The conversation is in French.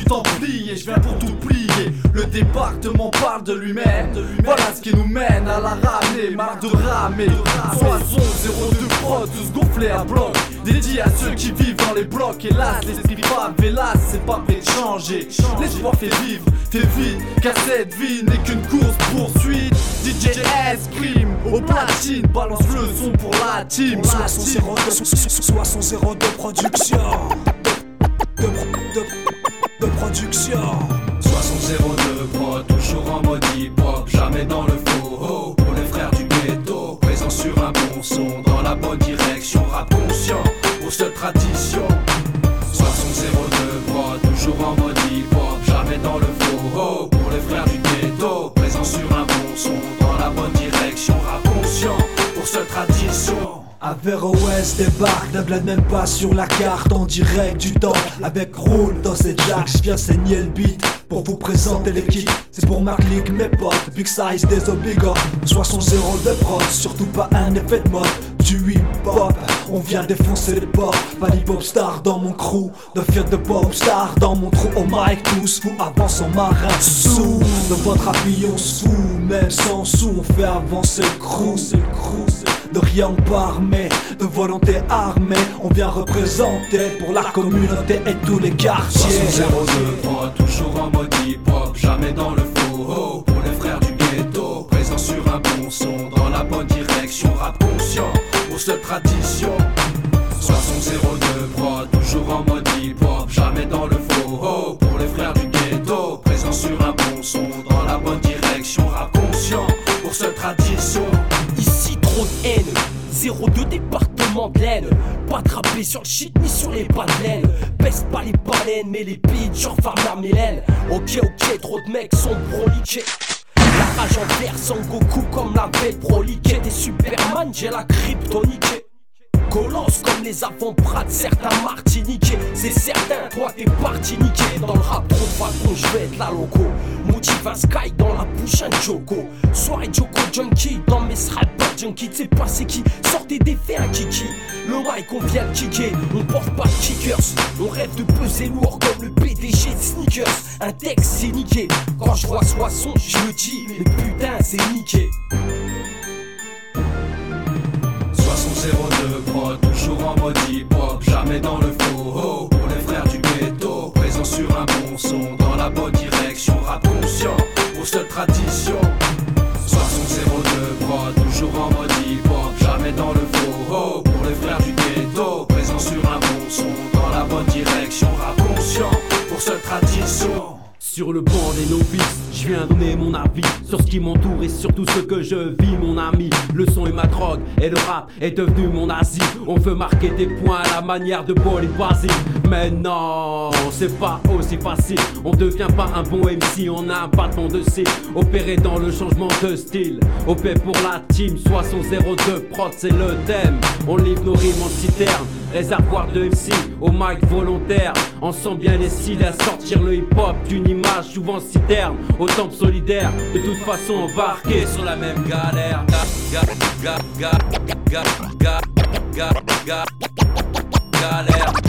du Templier, je viens pour tout plier. Le département parle de lui-même. Voilà ce qui nous mène à la ramener, marre de ramer. Soissons 02 prod, tous gonflés à bloc. Dédié à ceux qui vivent dans les blocs. Hélas, l'esprit favelas, c'est pas prêt de changer. L'espoir fait vivre, fait vite, car cette vie n'est qu'une course poursuite. DJ S-Prime au platine, balance le son pour la team. 6002 production. De production. 6002 prod, toujours en mode hip-hop, jamais dans le faux. Pour les frères du ghetto, présent sur un bon son, dans la bonne direction, rap conscient, pour cette tradition. 6002 prod, toujours en mode hip-hop, jamais dans le faux. Pour les frères du ghetto, présent sur un bon son, dans la bonne direction, rap conscient, pour cette tradition. Averroès débarque, ne blâme même pas sur la carte en direct du temps. Avec Roule dans cette jack, j'viens saigner le beat pour vous présenter l'équipe. C'est pour ma clique, mes potes, Big Size des obligats. 6002 prod, surtout pas un effet de mode. Du hip-hop, on vient défoncer les ports. Pas d'hip-hop star dans mon crew, de fier de pop star dans mon trou. Au mic, tous fous avance en marin sous. De votre appui on se fout, même sans sous, on fait avancer le crew. De rien on part, mais de volonté armée, on vient représenter pour la communauté et tous les quartiers. 6002 prod, toujours en mode hip-hop, jamais dans le faux. Pour les frères du ghetto, présent sur un bon son, dans la bonne direction, rap conscient, pour cette tradition. 6002 prod, toujours en mode hip-hop, jamais dans le faux. Pour les frères du ghetto, présent sur un bon son, dans la bonne direction, rap conscient, pour cette tradition. Ici trop de haine, 02 département de laine. Pas attrapé sur le shit ni sur les pas de laine. Baisse pas les baleines mais les pitchs genre Farmer Mélène. Ok, trop de mecs sont broliqués. La rage en vert sans Goku comme la bête proliquée. Des Superman, j'ai la kryptonique. Colosse comme les avant-bras de certains martiniquais. C'est certain, toi t'es parti niquer. Dans le rap trop façon, je vais être la loco. Motive un sky dans la bouche un Joko. Soirée Joko Junkie dans mes rappers junkie. T'sais pas c'est qui, sortez des faits un kiki. Le mic on vient le kicker, on porte pas de kickers. On rêve de peser lourd comme le PDG de Sneakers. Un texte c'est niqué, quand je vois Soissons je me dis mais putain c'est niqué. 6002 prod, toujours en mode hip-hop, jamais dans le faux. Pour les frères du ghetto, présent sur un bon son, dans la bonne direction, rap conscient, pour cette tradition. 6002 prod, toujours en mode hip-hop, jamais dans le faux. Pour les frères du ghetto, présent sur un bon son, dans la bonne direction, rap conscient, pour cette tradition. Sur le banc des novices, je viens donner mon avis sur ce qui m'entoure et sur tout ce que je vis mon ami. Le son est ma drogue et le rap est devenu mon asile. On veut marquer des points à la manière de Paul et Basile. Mais non, c'est pas aussi facile. On devient pas un bon MC, on a un bâton de cils. Opérer dans le changement de style. OP pour la team, 6002 prod c'est le thème. On livre nos rimes en citerne, réservoir de MC au mic volontaire. On sent bien les cils à sortir le hip-hop d'une image souvent citerne. Au temple solidaire, de toute façon embarqué sur la même galère. Galère.